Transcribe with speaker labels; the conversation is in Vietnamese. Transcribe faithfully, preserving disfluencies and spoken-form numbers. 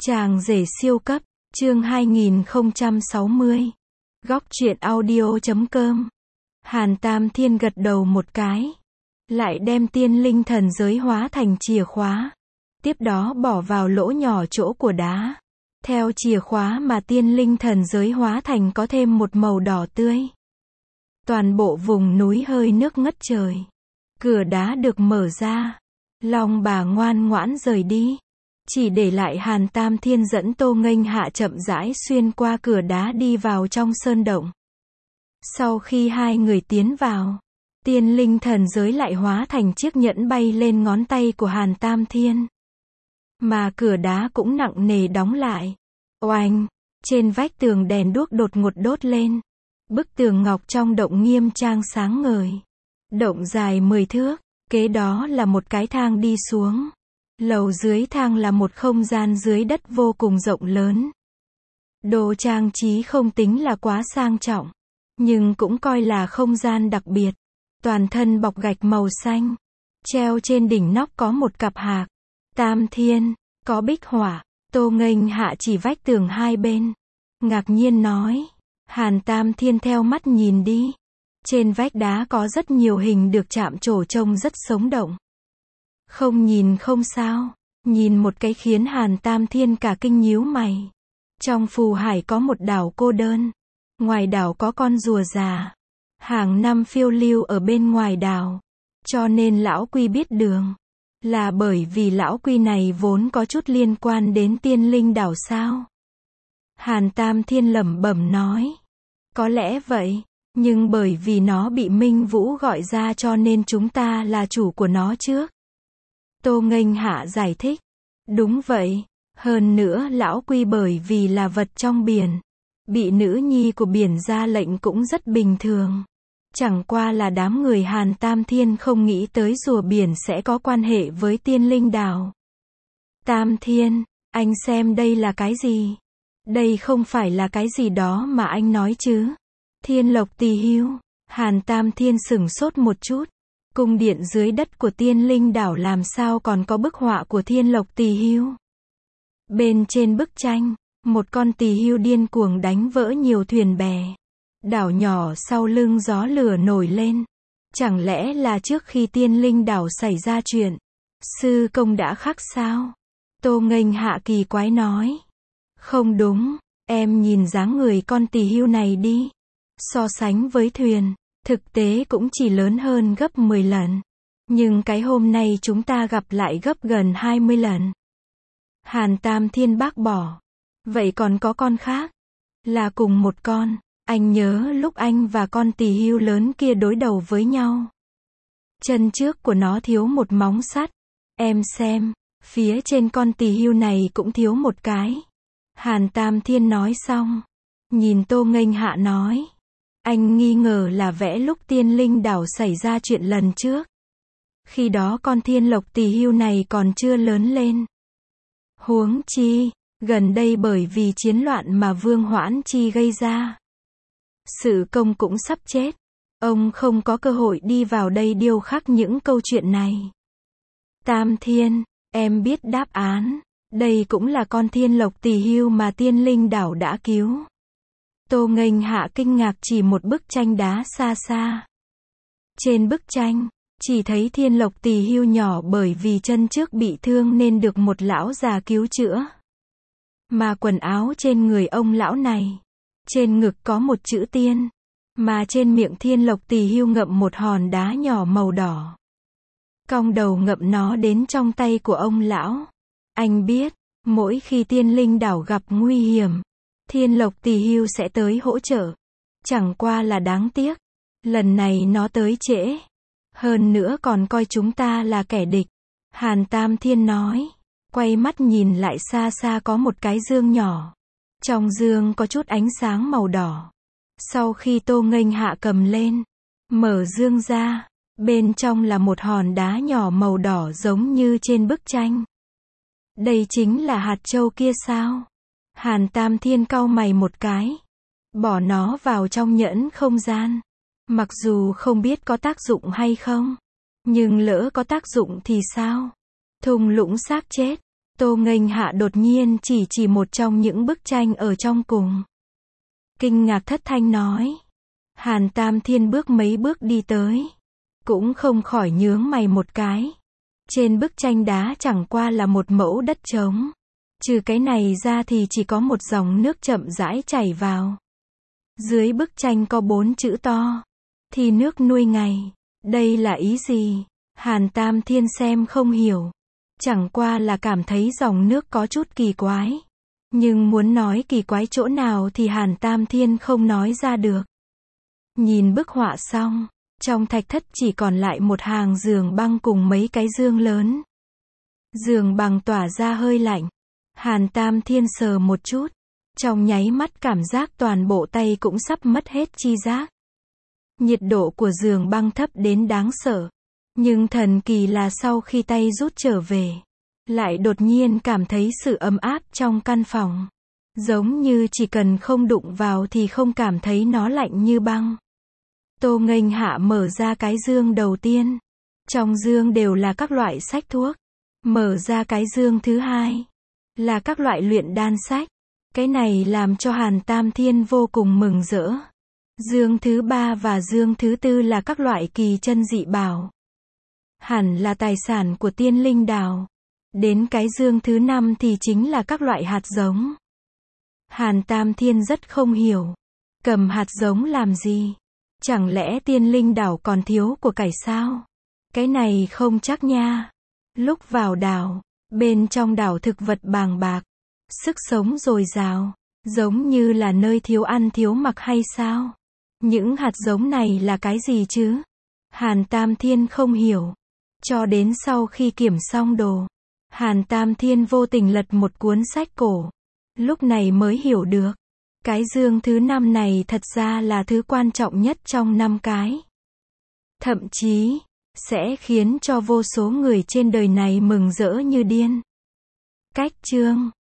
Speaker 1: Chàng rể siêu cấp, chương hai nghìn không trăm sáu mươi. Góc truyện audio chấm com. Hàn Tam Thiên gật đầu một cái. Lại đem tiên linh thần giới hóa thành chìa khóa. Tiếp đó bỏ vào lỗ nhỏ chỗ của đá. Theo chìa khóa mà tiên linh thần giới hóa thành có thêm một màu đỏ tươi. Toàn bộ vùng núi hơi nước ngất trời. Cửa đá được mở ra. Long bà ngoan ngoãn rời đi. Chỉ để lại Hàn Tam Thiên dẫn Tô Nghênh Hạ chậm rãi xuyên qua cửa đá đi vào trong sơn động. Sau khi hai người tiến vào, tiên linh thần giới lại hóa thành chiếc nhẫn bay lên ngón tay của Hàn Tam Thiên. Mà cửa đá cũng nặng nề đóng lại. Oanh! Trên vách tường đèn đuốc đột ngột đốt lên. Bức tường ngọc trong động nghiêm trang sáng ngời. Động dài mười thước, kế đó là một cái thang đi xuống. Lầu dưới thang là một không gian dưới đất vô cùng rộng lớn. Đồ trang trí không tính là quá sang trọng, nhưng cũng coi là không gian đặc biệt. Toàn thân bọc gạch màu xanh. Treo trên đỉnh nóc có một cặp hạc. Tam Thiên, có bích họa. Tô Nghênh Hạ chỉ vách tường hai bên. Ngạc nhiên nói. Hàn Tam Thiên theo mắt nhìn đi. Trên vách đá có rất nhiều hình được chạm trổ trông rất sống động. Không nhìn không sao, nhìn một cái khiến Hàn Tam Thiên cả kinh nhíu mày. Trong phù hải có một đảo cô đơn, ngoài đảo có con rùa già, hàng năm phiêu lưu ở bên ngoài đảo, cho nên lão Quy biết đường. Là bởi vì lão Quy này vốn có chút liên quan đến tiên linh đảo sao? Hàn Tam Thiên lẩm bẩm nói. Có lẽ vậy, nhưng bởi vì nó bị Minh Vũ gọi ra cho nên chúng ta là chủ của nó trước. Tô Nghênh Hạ giải thích. Đúng vậy. Hơn nữa lão Quy bởi vì là vật trong biển. Bị nữ nhi của biển ra lệnh cũng rất bình thường. Chẳng qua là đám người Hàn Tam Thiên không nghĩ tới rùa biển sẽ có quan hệ với tiên linh đảo. Tam Thiên, anh xem đây là cái gì? Đây không phải là cái gì đó mà anh nói chứ? Thiên Lộc Tỳ Hưu. Hàn Tam Thiên sửng sốt một chút. Cung điện dưới đất của tiên linh đảo làm sao còn có bức họa của Thiên Lộc Tỳ Hưu? Bên trên bức tranh, một con tỳ hưu điên cuồng đánh vỡ nhiều thuyền bè. Đảo nhỏ sau lưng gió lửa nổi lên. Chẳng lẽ là trước khi tiên linh đảo xảy ra chuyện, sư công đã khắc sao? Tô Nghênh Hạ kỳ quái nói. Không đúng, em nhìn dáng người con tỳ hưu này đi. So sánh với thuyền, thực tế cũng chỉ lớn hơn gấp mười lần. Nhưng cái hôm nay chúng ta gặp lại gấp gần hai mươi lần. Hàn Tam Thiên bác bỏ. Vậy còn có con khác? Là cùng một con. Anh nhớ lúc anh và con tỳ hưu lớn kia đối đầu với nhau. Chân trước của nó thiếu một móng sắt. Em xem, phía trên con tỳ hưu này cũng thiếu một cái. Hàn Tam Thiên nói xong. Nhìn Tô Nghênh Hạ nói. Anh nghi ngờ là vẽ lúc tiên linh đảo xảy ra chuyện lần trước. Khi đó con Thiên Lộc Tỳ Hưu này còn chưa lớn lên. Huống chi, gần đây bởi vì chiến loạn mà Vương Hoãn Chi gây ra. Sử công cũng sắp chết. Ông không có cơ hội đi vào đây điêu khắc những câu chuyện này. Tam Thiên, em biết đáp án. Đây cũng là con Thiên Lộc Tỳ Hưu mà tiên linh đảo đã cứu. Tô Nghênh Hạ kinh ngạc chỉ một bức tranh đá xa xa. Trên bức tranh, chỉ thấy Thiên Lộc Tỳ Hưu nhỏ bởi vì chân trước bị thương nên được một lão già cứu chữa. Mà quần áo trên người ông lão này, trên ngực có một chữ tiên, mà trên miệng Thiên Lộc Tỳ Hưu ngậm một hòn đá nhỏ màu đỏ. Cong đầu ngậm nó đến trong tay của ông lão. Anh biết, mỗi khi tiên linh đảo gặp nguy hiểm, Thiên Lộc Tỳ Hưu sẽ tới hỗ trợ. Chẳng qua là đáng tiếc, lần này nó tới trễ. Hơn nữa còn coi chúng ta là kẻ địch. Hàn Tam Thiên nói. Quay mắt nhìn lại xa xa có một cái dương nhỏ. Trong dương có chút ánh sáng màu đỏ. Sau khi Tô Nghênh Hạ cầm lên, mở dương ra, bên trong là một hòn đá nhỏ màu đỏ giống như trên bức tranh. Đây chính là hạt châu kia sao? Hàn Tam Thiên cau mày một cái. Bỏ nó vào trong nhẫn không gian. Mặc dù không biết có tác dụng hay không, nhưng lỡ có tác dụng thì sao? Thung lũng xác chết. Tô Nghênh Hạ đột nhiên chỉ chỉ một trong những bức tranh ở trong cùng. Kinh ngạc thất thanh nói. Hàn Tam Thiên bước mấy bước đi tới. Cũng không khỏi nhướng mày một cái. Trên bức tranh đá chẳng qua là một mẫu đất trống. Trừ cái này ra thì chỉ có một dòng nước chậm rãi chảy vào. Dưới bức tranh có bốn chữ to. Thì nước nuôi ngày. Đây là ý gì? Hàn Tam Thiên xem không hiểu. Chẳng qua là cảm thấy dòng nước có chút kỳ quái. Nhưng muốn nói kỳ quái chỗ nào thì Hàn Tam Thiên không nói ra được. Nhìn bức họa xong, trong thạch thất chỉ còn lại một hàng giường băng cùng mấy cái dương lớn. Giường bằng tỏa ra hơi lạnh. Hàn Tam Thiên sờ một chút. Trong nháy mắt cảm giác toàn bộ tay cũng sắp mất hết chi giác. Nhiệt độ của giường băng thấp đến đáng sợ. Nhưng thần kỳ là sau khi tay rút trở về, lại đột nhiên cảm thấy sự ấm áp trong căn phòng. Giống như chỉ cần không đụng vào thì không cảm thấy nó lạnh như băng. Tô Nghênh Hạ mở ra cái dương đầu tiên. Trong dương đều là các loại sách thuốc. Mở ra cái dương thứ hai, là các loại luyện đan sách. Cái này làm cho Hàn Tam Thiên vô cùng mừng rỡ. Dương thứ ba và dương thứ tư là các loại kỳ chân dị bảo. Hẳn là tài sản của Tiên Linh Đảo. Đến cái dương thứ năm thì chính là các loại hạt giống. Hàn Tam Thiên rất không hiểu. Cầm hạt giống làm gì? Chẳng lẽ Tiên Linh Đảo còn thiếu của cải sao? Cái này không chắc nha. Lúc vào đảo, bên trong đảo thực vật bàng bạc, sức sống dồi dào, giống như là nơi thiếu ăn thiếu mặc hay sao? Những hạt giống này là cái gì chứ? Hàn Tam Thiên không hiểu. Cho đến sau khi kiểm xong đồ, Hàn Tam Thiên vô tình lật một cuốn sách cổ. Lúc này mới hiểu được. Cái dương thứ năm này thật ra là thứ quan trọng nhất trong năm cái. Thậm chí, sẽ khiến cho vô số người trên đời này mừng rỡ như điên. Cách chương